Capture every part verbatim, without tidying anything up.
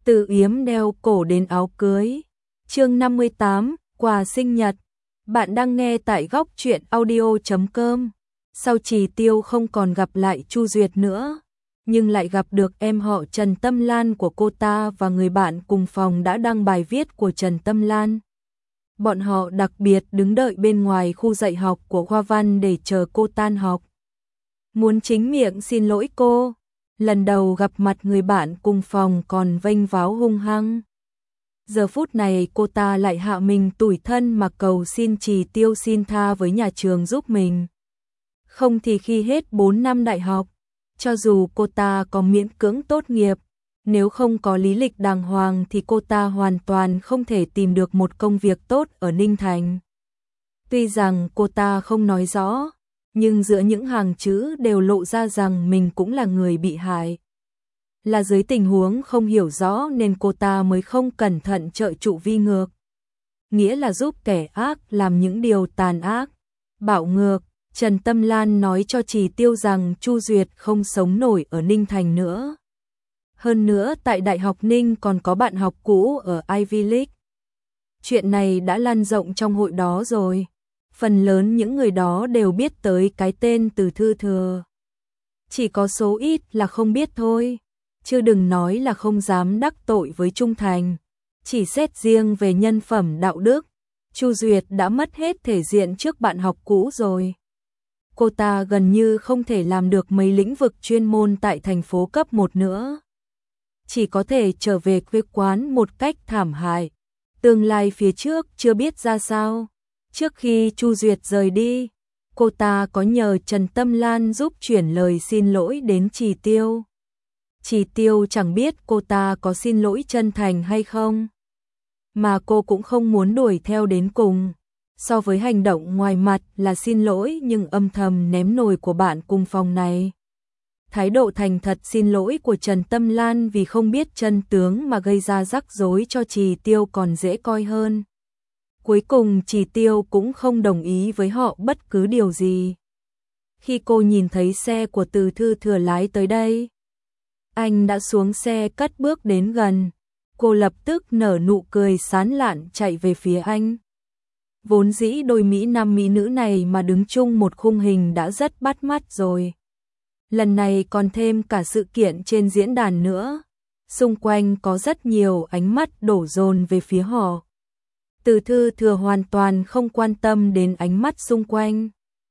từ yếm đeo cổ đến áo cưới. Chương năm mươi tám, quà sinh nhật. Bạn đang nghe tại góc truyện audio chấm com. Sau Trì Tiêu không còn gặp lại Chu Duyệt nữa, nhưng lại gặp được em họ Trần Tâm Lan của cô ta và người bạn cùng phòng đã đăng bài viết của Trần Tâm Lan. Bọn họ đặc biệt đứng đợi bên ngoài khu dạy học của Hoa Văn để chờ cô tan học. Muốn chính miệng xin lỗi cô, lần đầu gặp mặt người bạn cùng phòng còn vênh váo hung hăng. Giờ phút này cô ta lại hạ mình tủi thân mà cầu xin Trì Tiêu xin tha với nhà trường giúp mình. Không thì khi hết bốn năm đại học, cho dù cô ta có miễn cưỡng tốt nghiệp, nếu không có lý lịch đàng hoàng thì cô ta hoàn toàn không thể tìm được một công việc tốt ở Ninh Thành. Tuy rằng cô ta không nói rõ, nhưng giữa những hàng chữ đều lộ ra rằng mình cũng là người bị hại. Là dưới tình huống không hiểu rõ nên cô ta mới không cẩn thận trợ trụ vi ngược. Nghĩa là giúp kẻ ác làm những điều tàn ác, bạo ngược. Trần Tâm Lan nói cho Trì Tiêu rằng Chu Duyệt không sống nổi ở Ninh Thành nữa. Hơn nữa tại Đại học Ninh còn có bạn học cũ ở Ivy League. Chuyện này đã lan rộng trong hội đó rồi. Phần lớn những người đó đều biết tới cái tên Từ Thư Thừa. Chỉ có số ít là không biết thôi. Chứ đừng nói là không dám đắc tội với Trung Thành. Chỉ xét riêng về nhân phẩm đạo đức, Chu Duyệt đã mất hết thể diện trước bạn học cũ rồi. Cô ta gần như không thể làm được mấy lĩnh vực chuyên môn tại thành phố cấp một nữa. Chỉ có thể trở về quê quán một cách thảm hại. Tương lai phía trước chưa biết ra sao. Trước khi Chu Duyệt rời đi, cô ta có nhờ Trần Tâm Lan giúp chuyển lời xin lỗi đến Trì Tiêu. Trì Tiêu chẳng biết cô ta có xin lỗi chân thành hay không, mà cô cũng không muốn đuổi theo đến cùng. So với hành động ngoài mặt là xin lỗi nhưng âm thầm ném nồi của bạn cùng phòng này, thái độ thành thật xin lỗi của Trần Tâm Lan vì không biết chân tướng mà gây ra rắc rối cho Trì Tiêu còn dễ coi hơn. Cuối cùng Trì Tiêu cũng không đồng ý với họ bất cứ điều gì. Khi cô nhìn thấy xe của Từ Thư Thừa lái tới đây, anh đã xuống xe cất bước đến gần. Cô lập tức nở nụ cười sán lạn chạy về phía anh. Vốn dĩ đôi mỹ nam mỹ nữ này mà đứng chung một khung hình đã rất bắt mắt rồi. Lần này còn thêm cả sự kiện trên diễn đàn nữa. Xung quanh có rất nhiều ánh mắt đổ dồn về phía họ. Từ Thư Thừa hoàn toàn không quan tâm đến ánh mắt xung quanh.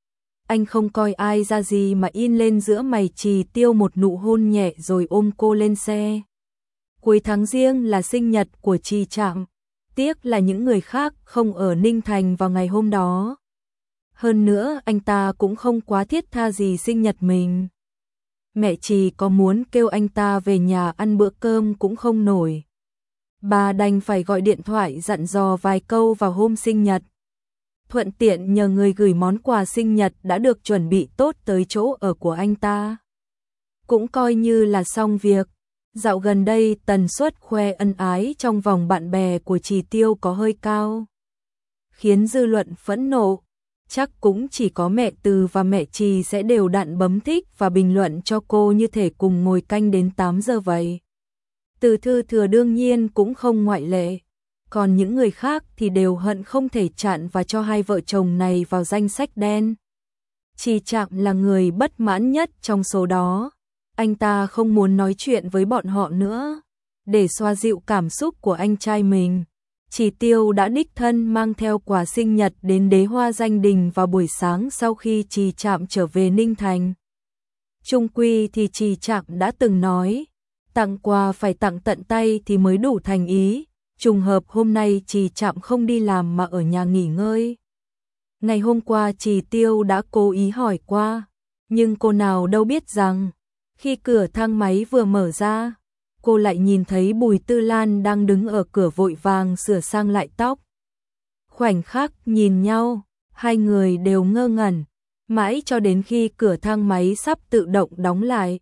Anh không coi ai ra gì mà in lên giữa mày Trì Tiêu một nụ hôn nhẹ rồi ôm cô lên xe. Cuối tháng Giêng là sinh nhật của Trì Trạm. Tiếc là những người khác không ở Ninh Thành vào ngày hôm đó. Hơn nữa anh ta cũng không quá thiết tha gì sinh nhật mình. Mẹ Trì có muốn kêu anh ta về nhà ăn bữa cơm cũng không nổi. Bà đành phải gọi điện thoại dặn dò vài câu vào hôm sinh nhật. Thuận tiện nhờ người gửi món quà sinh nhật đã được chuẩn bị tốt tới chỗ ở của anh ta. Cũng coi như là xong việc. Dạo gần đây tần suất khoe ân ái trong vòng bạn bè của Trì Tiêu có hơi cao, khiến dư luận phẫn nộ. Chắc cũng chỉ có mẹ Từ và mẹ Trì sẽ đều đặn bấm thích và bình luận cho cô như thể cùng ngồi canh đến tám giờ vậy. Từ Thư Thừa đương nhiên cũng không ngoại lệ. Còn những người khác thì đều hận không thể chặn và cho hai vợ chồng này vào danh sách đen. Trì Trạm là người bất mãn nhất trong số đó. Anh ta không muốn nói chuyện với bọn họ nữa. Để xoa dịu cảm xúc của anh trai mình, Trì Tiêu đã đích thân mang theo quà sinh nhật đến Đế Hoa Danh Đình vào buổi sáng sau khi Trì Trạm trở về Ninh Thành. Chung quy thì Trì Trạm đã từng nói, tặng quà phải tặng tận tay thì mới đủ thành ý. Trùng hợp hôm nay Trì Trạm không đi làm mà ở nhà nghỉ ngơi. Ngày hôm qua Trì Tiêu đã cố ý hỏi qua, nhưng cô nào đâu biết rằng, khi cửa thang máy vừa mở ra, cô lại nhìn thấy Bùi Tư Lan đang đứng ở cửa vội vàng sửa sang lại tóc. Khoảnh khắc nhìn nhau, hai người đều ngơ ngẩn, mãi cho đến khi cửa thang máy sắp tự động đóng lại.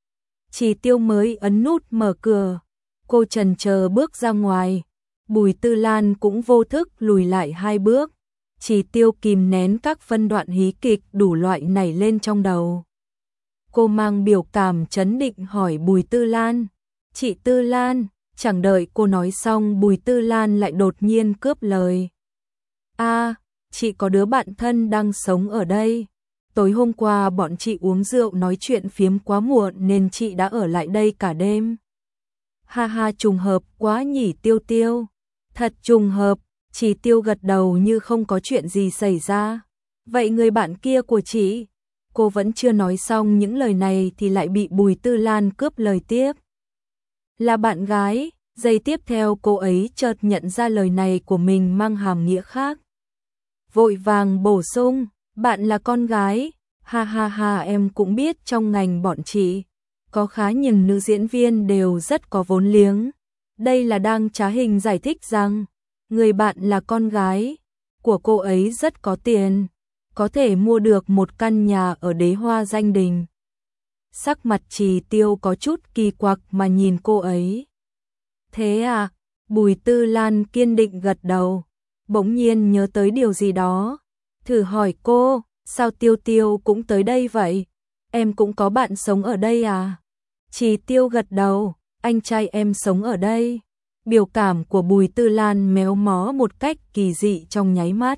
Trì Tiêu mới ấn nút mở cửa, cô chần chờ bước ra ngoài. Bùi Tư Lan cũng vô thức lùi lại hai bước. Trì Tiêu kìm nén các phân đoạn hí kịch đủ loại nảy lên trong đầu. Cô mang biểu cảm trấn định hỏi Bùi Tư Lan, "Chị Tư Lan, Chẳng đợi cô nói xong, Bùi Tư Lan lại đột nhiên cướp lời. A, chị có đứa bạn thân đang sống ở đây. Tối hôm qua bọn chị uống rượu nói chuyện phiếm quá muộn nên chị đã ở lại đây cả đêm. Ha ha, trùng hợp quá nhỉ Tiêu Tiêu. Thật trùng hợp, chị Tiêu gật đầu như không có chuyện gì xảy ra. Vậy người bạn kia của chị? Cô vẫn chưa nói xong những lời này thì lại bị Bùi Tư Lan cướp lời tiếp. Là bạn gái. Giây tiếp theo cô ấy chợt nhận ra lời này của mình mang hàm nghĩa khác. Vội vàng bổ sung, bạn là con gái. Ha ha ha, em cũng biết trong ngành bọn chị có khá nhiều nữ diễn viên đều rất có vốn liếng. Đây là đang trá hình giải thích rằng người bạn là con gái của cô ấy rất có tiền, có thể mua được một căn nhà ở Đế Hoa Danh Đình. Sắc mặt Trì Tiêu có chút kỳ quặc mà nhìn cô ấy. Thế à? Bùi Tư Lan kiên định gật đầu, bỗng nhiên nhớ tới điều gì đó, thử hỏi cô, sao Tiêu Tiêu cũng tới đây vậy? Em cũng có bạn sống ở đây à? Trì Tiêu gật đầu, anh trai em sống ở đây. Biểu cảm của Bùi Tư Lan méo mó một cách kỳ dị trong nháy mắt.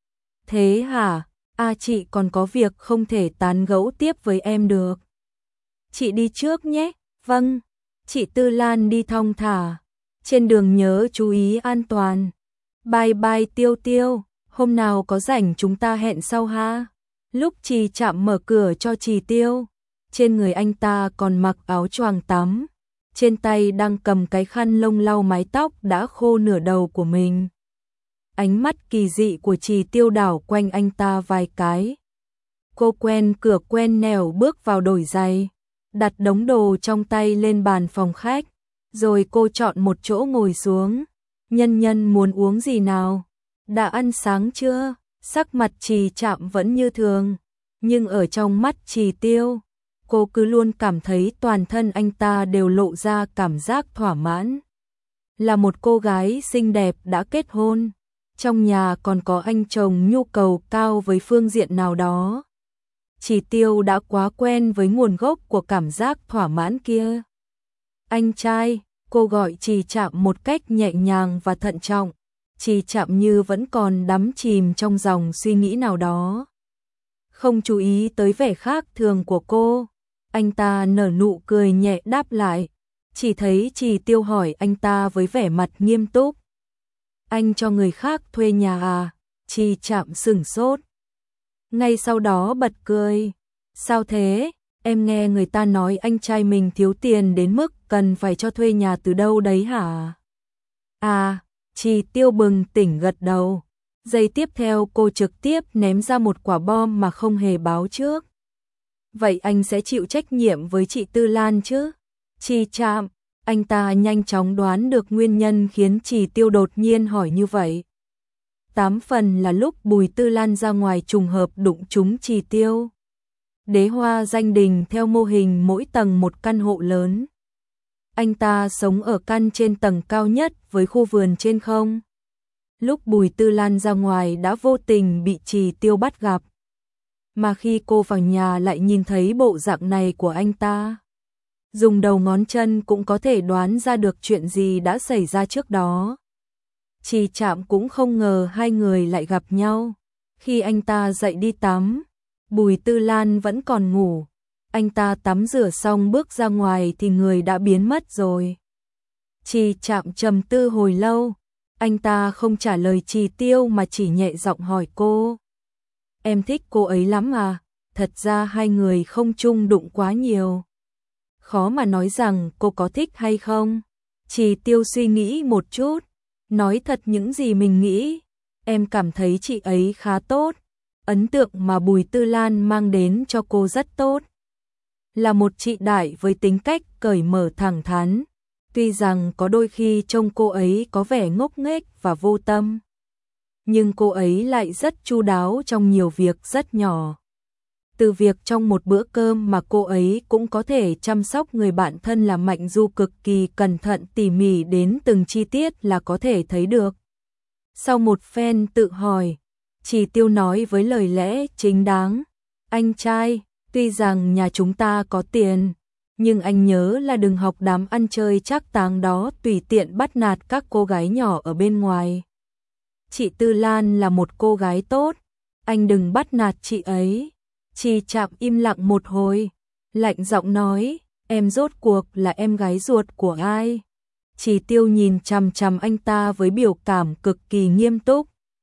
Thế hả? À, chị còn có việc không thể tán gẫu tiếp với em được. Chị đi trước nhé. Vâng. Chị Tư Lan đi thong thả. Trên đường nhớ chú ý an toàn. Bye bye Tiêu Tiêu. Hôm nào có rảnh chúng ta hẹn sau ha. Lúc Trì Trạm mở cửa cho Trì Tiêu, trên người anh ta còn mặc áo choàng tắm, trên tay đang cầm cái khăn lông lau mái tóc đã khô nửa đầu của mình. Ánh mắt kỳ dị của Trì Tiêu đảo quanh anh ta vài cái. Cô quen cửa quen nẻo bước vào đổi giày, đặt đống đồ trong tay lên bàn phòng khách, rồi cô chọn một chỗ ngồi xuống. Nhân nhân muốn uống gì nào? Đã ăn sáng chưa? Sắc mặt Trì Trạm vẫn như thường, nhưng ở trong mắt Trì Tiêu, cô cứ luôn cảm thấy toàn thân anh ta đều lộ ra cảm giác thỏa mãn. Là một cô gái xinh đẹp đã kết hôn, trong nhà còn có anh chồng nhu cầu cao với phương diện nào đó. Trì Tiêu đã quá quen với nguồn gốc của cảm giác thỏa mãn kia. Anh trai, cô gọi Trì Trạm một cách nhẹ nhàng và thận trọng. Trì Trạm như vẫn còn đắm chìm trong dòng suy nghĩ nào đó, không chú ý tới vẻ khác thường của cô. Anh ta nở nụ cười nhẹ đáp lại, chỉ thấy Trì Tiêu hỏi anh ta với vẻ mặt nghiêm túc. Anh cho người khác thuê nhà à? Trì Trạm sửng sốt, ngay sau đó bật cười. Sao thế? Em nghe người ta nói anh trai mình thiếu tiền đến mức cần phải cho thuê nhà từ đâu đấy hả? À, Trì Tiêu bừng tỉnh gật đầu. Giây tiếp theo cô trực tiếp ném ra một quả bom mà không hề báo trước. Vậy anh sẽ chịu trách nhiệm với chị Tư Lan chứ? Trì Trạm, anh ta nhanh chóng đoán được nguyên nhân khiến Trì Tiêu đột nhiên hỏi như vậy. Tám phần là lúc Bùi Tư Lan ra ngoài trùng hợp đụng trúng Trì Tiêu. Đế Hoa Danh Đình theo mô hình mỗi tầng một căn hộ lớn. Anh ta sống ở căn trên tầng cao nhất với khu vườn trên không. Lúc Bùi Tư Lan ra ngoài đã vô tình bị Trì Tiêu bắt gặp. Mà khi cô vào nhà lại nhìn thấy bộ dạng này của anh ta. Dùng đầu ngón chân cũng có thể đoán ra được chuyện gì đã xảy ra trước đó. Trì Trạm cũng không ngờ hai người lại gặp nhau. Khi anh ta dậy đi tắm, Bùi Tư Lan vẫn còn ngủ. Anh ta tắm rửa xong bước ra ngoài thì người đã biến mất rồi. Trì Trạm trầm tư hồi lâu, anh ta không trả lời Trì Tiêu mà chỉ nhẹ giọng hỏi cô. Em thích cô ấy lắm à? Thật ra hai người không chung đụng quá nhiều. Khó mà nói rằng cô có thích hay không. Trì Tiêu suy nghĩ một chút, nói thật những gì mình nghĩ. Em cảm thấy chị ấy khá tốt. Ấn tượng mà Bùi Tư Lan mang đến cho cô rất tốt. Là một chị đại với tính cách cởi mở thẳng thắn. Tuy rằng có đôi khi trông cô ấy có vẻ ngốc nghếch và vô tâm, nhưng cô ấy lại rất chu đáo trong nhiều việc rất nhỏ. Từ việc trong một bữa cơm mà cô ấy cũng có thể chăm sóc người bạn thân là Mạnh Du cực kỳ cẩn thận tỉ mỉ đến từng chi tiết là có thể thấy được. Sau một phen tự hỏi, Trì Tiêu nói với lời lẽ chính đáng. Anh trai, tuy rằng nhà chúng ta có tiền, nhưng anh nhớ là đừng học đám ăn chơi trác táng đó tùy tiện bắt nạt các cô gái nhỏ ở bên ngoài. Chị Tư Lan là một cô gái tốt, anh đừng bắt nạt chị ấy. Chi Trạm im lặng một hồi, lạnh giọng nói, em rốt cuộc là em gái ruột của ai? Chỉ Tiêu nhìn chằm chằm anh ta với biểu cảm cực kỳ nghiêm túc.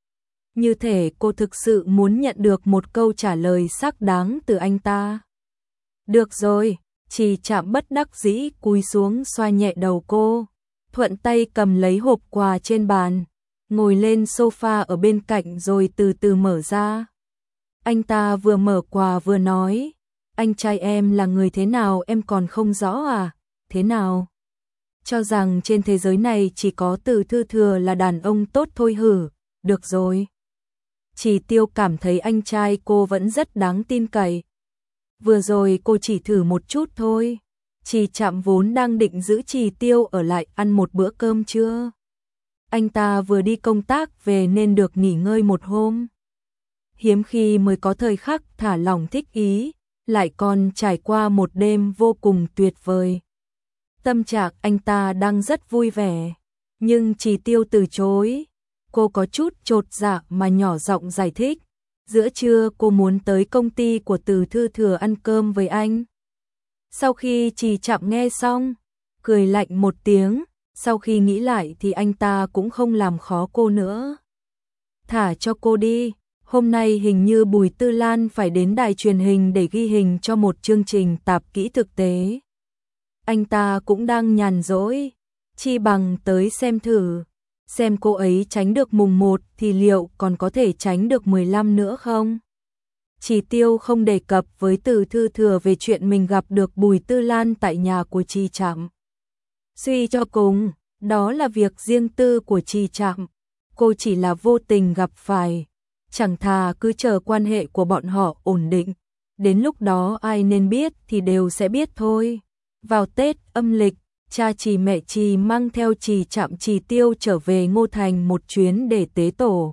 Như thể cô thực sự muốn nhận được một câu trả lời xác đáng từ anh ta. Được rồi, Chi Trạm bất đắc dĩ cúi xuống xoa nhẹ đầu cô, thuận tay cầm lấy hộp quà trên bàn, ngồi lên sofa ở bên cạnh rồi từ từ mở ra. Anh ta vừa mở quà vừa nói, anh trai em là người thế nào em còn không rõ à? Thế nào? Cho rằng trên thế giới này chỉ có Từ Thư Thừa là đàn ông tốt thôi hử? Được rồi. Chỉ Tiêu cảm thấy anh trai cô vẫn rất đáng tin cậy. Vừa rồi cô chỉ thử một chút thôi. Chỉ Trạm vốn đang định giữ Chỉ Tiêu ở lại ăn một bữa cơm trưa. Anh ta vừa đi công tác về nên được nghỉ ngơi một hôm. Hiếm khi mới có thời khắc thả lỏng thích ý, lại còn trải qua một đêm vô cùng tuyệt vời. Tâm trạng anh ta đang rất vui vẻ, nhưng Chỉ Tiêu từ chối. Cô có chút chột dạ mà nhỏ giọng giải thích, giữa trưa cô muốn tới công ty của Từ Thư Thừa ăn cơm với anh. Sau khi Chỉ Trạm nghe xong, cười lạnh một tiếng, sau khi nghĩ lại thì anh ta cũng không làm khó cô nữa. Thả cho cô đi, hôm nay hình như Bùi Tư Lan phải đến đài truyền hình để ghi hình cho một chương trình tạp kỹ thực tế. Anh ta cũng đang nhàn rỗi, chi bằng tới xem thử, xem cô ấy tránh được mùng một thì liệu còn có thể tránh được mười lăm nữa không? Chỉ Tiêu không đề cập với Từ Thư Thừa về chuyện mình gặp được Bùi Tư Lan tại nhà của Chi Trạm. Suy cho cùng, đó là việc riêng tư của Chi Trạm, cô chỉ là vô tình gặp phải, chẳng thà cứ chờ quan hệ của bọn họ ổn định, đến lúc đó ai nên biết thì đều sẽ biết thôi. Vào Tết âm lịch, cha Chỉ mẹ Chỉ mang theo Chỉ Trạm Chỉ Tiêu trở về Ngô Thành một chuyến để tế tổ.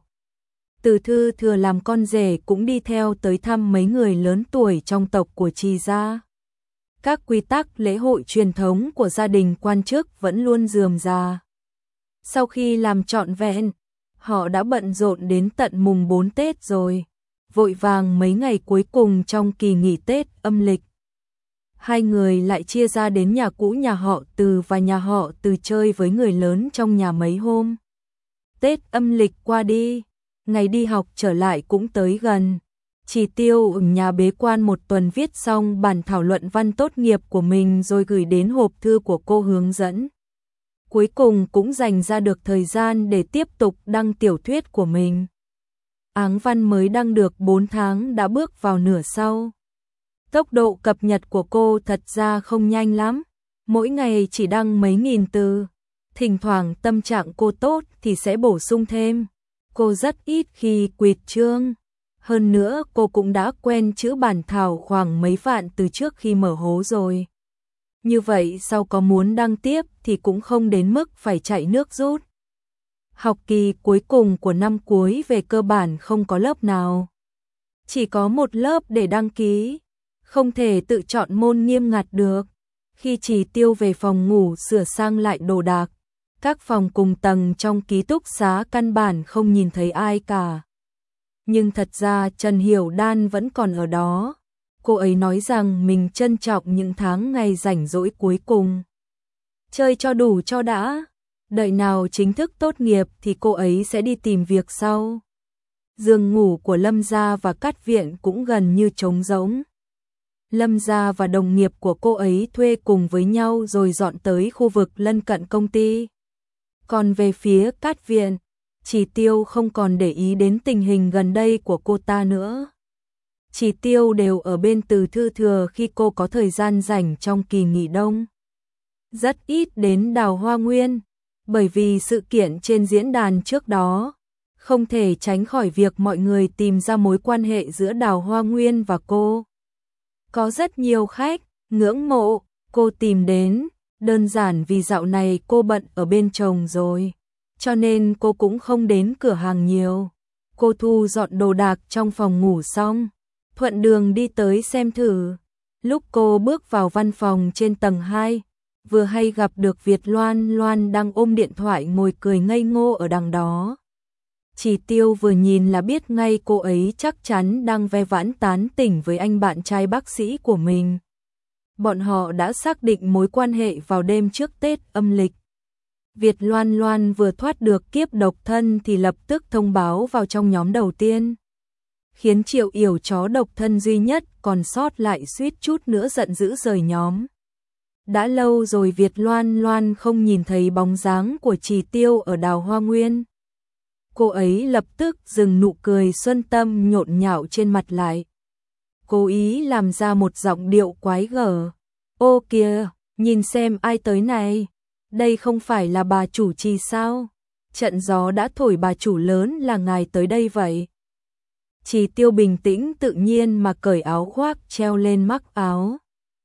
Từ Thư Thừa làm con rể cũng đi theo tới thăm mấy người lớn tuổi trong tộc của Chỉ gia. Các quy tắc lễ hội truyền thống của gia đình quan chức vẫn luôn rườm rà. Sau khi làm trọn vẹn, họ đã bận rộn đến tận mùng bốn Tết rồi, vội vàng mấy ngày cuối cùng trong kỳ nghỉ Tết âm lịch. Hai người lại chia ra đến nhà cũ nhà họ Từ và nhà họ Từ chơi với người lớn trong nhà mấy hôm. Tết âm lịch qua đi, ngày đi học trở lại cũng tới gần. Chỉ Tiêu ở nhà bế quan một tuần viết xong bản thảo luận văn tốt nghiệp của mình rồi gửi đến hộp thư của cô hướng dẫn. Cuối cùng cũng dành ra được thời gian để tiếp tục đăng tiểu thuyết của mình. Áng văn mới đăng được bốn tháng đã bước vào nửa sau. Tốc độ cập nhật của cô thật ra không nhanh lắm, mỗi ngày chỉ đăng mấy nghìn từ. Thỉnh thoảng tâm trạng cô tốt thì sẽ bổ sung thêm. Cô rất ít khi quỵt chương. Hơn nữa cô cũng đã quen chữ bản thảo khoảng mấy vạn từ trước khi mở hố rồi. Như vậy sau có muốn đăng tiếp thì cũng không đến mức phải chạy nước rút. Học kỳ cuối cùng của năm cuối về cơ bản không có lớp nào. Chỉ có một lớp để đăng ký, không thể tự chọn môn nghiêm ngặt được. Khi Chỉ Tiêu về phòng ngủ sửa sang lại đồ đạc, các phòng cùng tầng trong ký túc xá căn bản không nhìn thấy ai cả. Nhưng thật ra Trần Hiểu Đan vẫn còn ở đó. Cô ấy nói rằng mình trân trọng những tháng ngày rảnh rỗi cuối cùng. Chơi cho đủ cho đã, đợi nào chính thức tốt nghiệp thì cô ấy sẽ đi tìm việc sau. Giường ngủ của Lâm gia và Cát Viện cũng gần như trống rỗng. Lâm gia và đồng nghiệp của cô ấy thuê cùng với nhau rồi dọn tới khu vực lân cận công ty. Còn về phía Cát Viện, Chỉ Tiêu không còn để ý đến tình hình gần đây của cô ta nữa. Chỉ Tiêu đều ở bên Từ Thư Thừa khi cô có thời gian rảnh trong kỳ nghỉ đông. Rất ít đến Đào Hoa Nguyên, bởi vì sự kiện trên diễn đàn trước đó, không thể tránh khỏi việc mọi người tìm ra mối quan hệ giữa Đào Hoa Nguyên và cô. Có rất nhiều khách ngưỡng mộ cô tìm đến, đơn giản vì dạo này cô bận ở bên chồng rồi, cho nên cô cũng không đến cửa hàng nhiều. Cô thu dọn đồ đạc trong phòng ngủ xong, thuận đường đi tới xem thử. Lúc cô bước vào văn phòng trên tầng hai, vừa hay gặp được Việt Loan Loan đang ôm điện thoại ngồi cười ngây ngô ở đằng đó. Chỉ Tiêu vừa nhìn là biết ngay cô ấy chắc chắn đang ve vãn tán tỉnh với anh bạn trai bác sĩ của mình. Bọn họ đã xác định mối quan hệ vào đêm trước Tết âm lịch. Việt Loan Loan vừa thoát được kiếp độc thân thì lập tức thông báo vào trong nhóm đầu tiên, khiến Triệu Yểu chó độc thân duy nhất còn sót lại suýt chút nữa giận dữ rời nhóm. Đã lâu rồi Việt Loan Loan không nhìn thấy bóng dáng của Chỉ Tiêu ở Đào Hoa Nguyên. Cô ấy lập tức dừng nụ cười xuân tâm nhộn nhạo trên mặt lại. Cố ý làm ra một giọng điệu quái gở. Ô kìa, nhìn xem ai tới này. Đây không phải là bà chủ Trì sao? Trận gió đã thổi bà chủ lớn là ngài tới đây vậy. Chỉ Tiêu bình tĩnh tự nhiên mà cởi áo khoác treo lên mắc áo.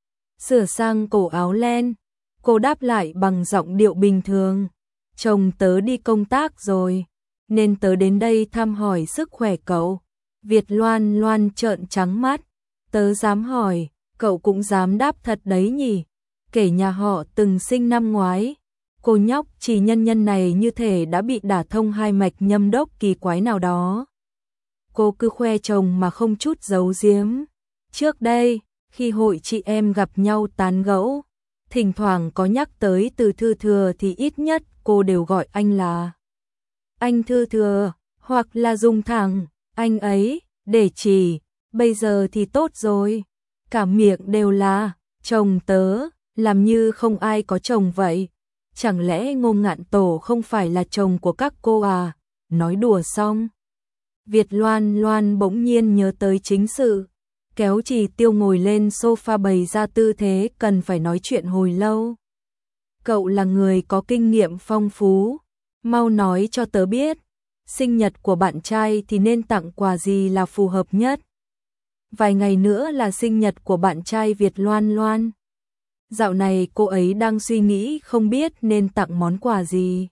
Sửa sang cổ áo len, cô đáp lại bằng giọng điệu bình thường. Chồng tớ đi công tác rồi, nên tớ đến đây thăm hỏi sức khỏe cậu. Việt Loan Loan trợn trắng mắt. Tớ dám hỏi, cậu cũng dám đáp thật đấy nhỉ? Kể nhà họ từng sinh năm ngoái. Cô nhóc Chỉ Nhân Nhân này như thể đã bị đả thông hai mạch nhâm đốc kỳ quái nào đó. Cô cứ khoe chồng mà không chút giấu giếm. Trước đây, khi hội chị em gặp nhau tán gẫu, thỉnh thoảng có nhắc tới Từ Thư Thừa thì ít nhất cô đều gọi anh là anh Thư Thừa, hoặc là dùng thẳng anh ấy để chỉ. Bây giờ thì tốt rồi, cả miệng đều là chồng tớ, làm như không ai có chồng vậy. Chẳng lẽ Ngô Ngạn Tổ không phải là chồng của các cô à? Nói đùa xong, Việt Loan Loan bỗng nhiên nhớ tới chính sự, kéo Chỉ Tiêu ngồi lên sofa bày ra tư thế cần phải nói chuyện hồi lâu. Cậu là người có kinh nghiệm phong phú, mau nói cho tớ biết, sinh nhật của bạn trai thì nên tặng quà gì là phù hợp nhất. Vài ngày nữa là sinh nhật của bạn trai Việt Loan Loan. Dạo này cô ấy đang suy nghĩ không biết nên tặng món quà gì.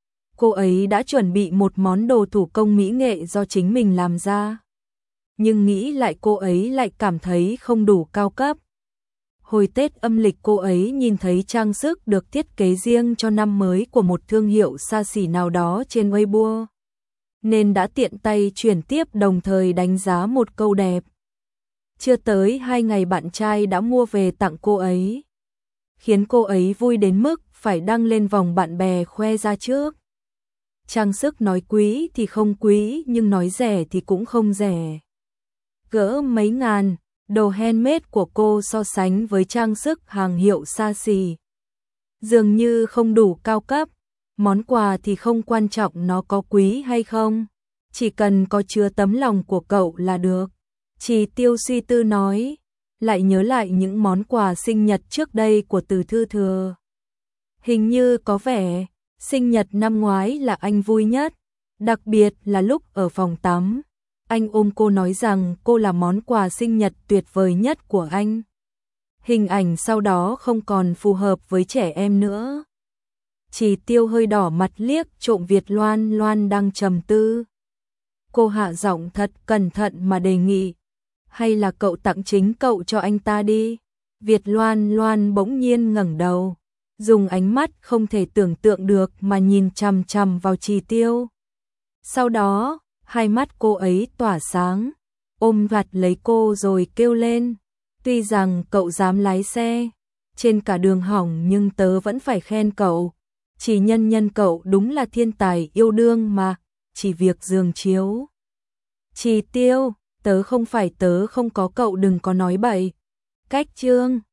Cô ấy đã chuẩn bị một món đồ thủ công mỹ nghệ do chính mình làm ra. Nhưng nghĩ lại cô ấy lại cảm thấy không đủ cao cấp. Hồi Tết âm lịch cô ấy nhìn thấy trang sức được thiết kế riêng cho năm mới của một thương hiệu xa xỉ nào đó trên Weibo, nên đã tiện tay chuyển tiếp đồng thời đánh giá một câu đẹp. Chưa tới hai ngày bạn trai đã mua về tặng cô ấy, khiến cô ấy vui đến mức phải đăng lên vòng bạn bè khoe ra trước. Trang sức nói quý thì không quý, nhưng nói rẻ thì cũng không rẻ. Gỡ mấy ngàn, đồ handmade của cô so sánh với trang sức hàng hiệu xa xỉ, dường như không đủ cao cấp. Món quà thì không quan trọng nó có quý hay không, chỉ cần có chứa tấm lòng của cậu là được. Chỉ Tiêu suy tư nói, lại nhớ lại những món quà sinh nhật trước đây của Từ Thư Thừa. Hình như có vẻ, sinh nhật năm ngoái là anh vui nhất, đặc biệt là lúc ở phòng tắm. Anh ôm cô nói rằng cô là món quà sinh nhật tuyệt vời nhất của anh. Hình ảnh sau đó không còn phù hợp với trẻ em nữa. Chỉ Tiêu hơi đỏ mặt liếc trộm Việt Loan Loan đang trầm tư. Cô hạ giọng thật cẩn thận mà đề nghị, hay là cậu tặng chính cậu cho anh ta đi. Việt Loan Loan bỗng nhiên ngẩng đầu, dùng ánh mắt không thể tưởng tượng được mà nhìn chằm chằm vào Chỉ Tiêu. Sau đó, hai mắt cô ấy tỏa sáng, ôm vặt lấy cô rồi kêu lên, tuy rằng cậu dám lái xe trên cả đường hỏng nhưng tớ vẫn phải khen cậu. Chỉ Nhân Nhân cậu đúng là thiên tài yêu đương mà, chỉ việc giường chiếu. Chỉ Tiêu, tớ không phải tớ không có cậu đừng có nói bậy. Cách chương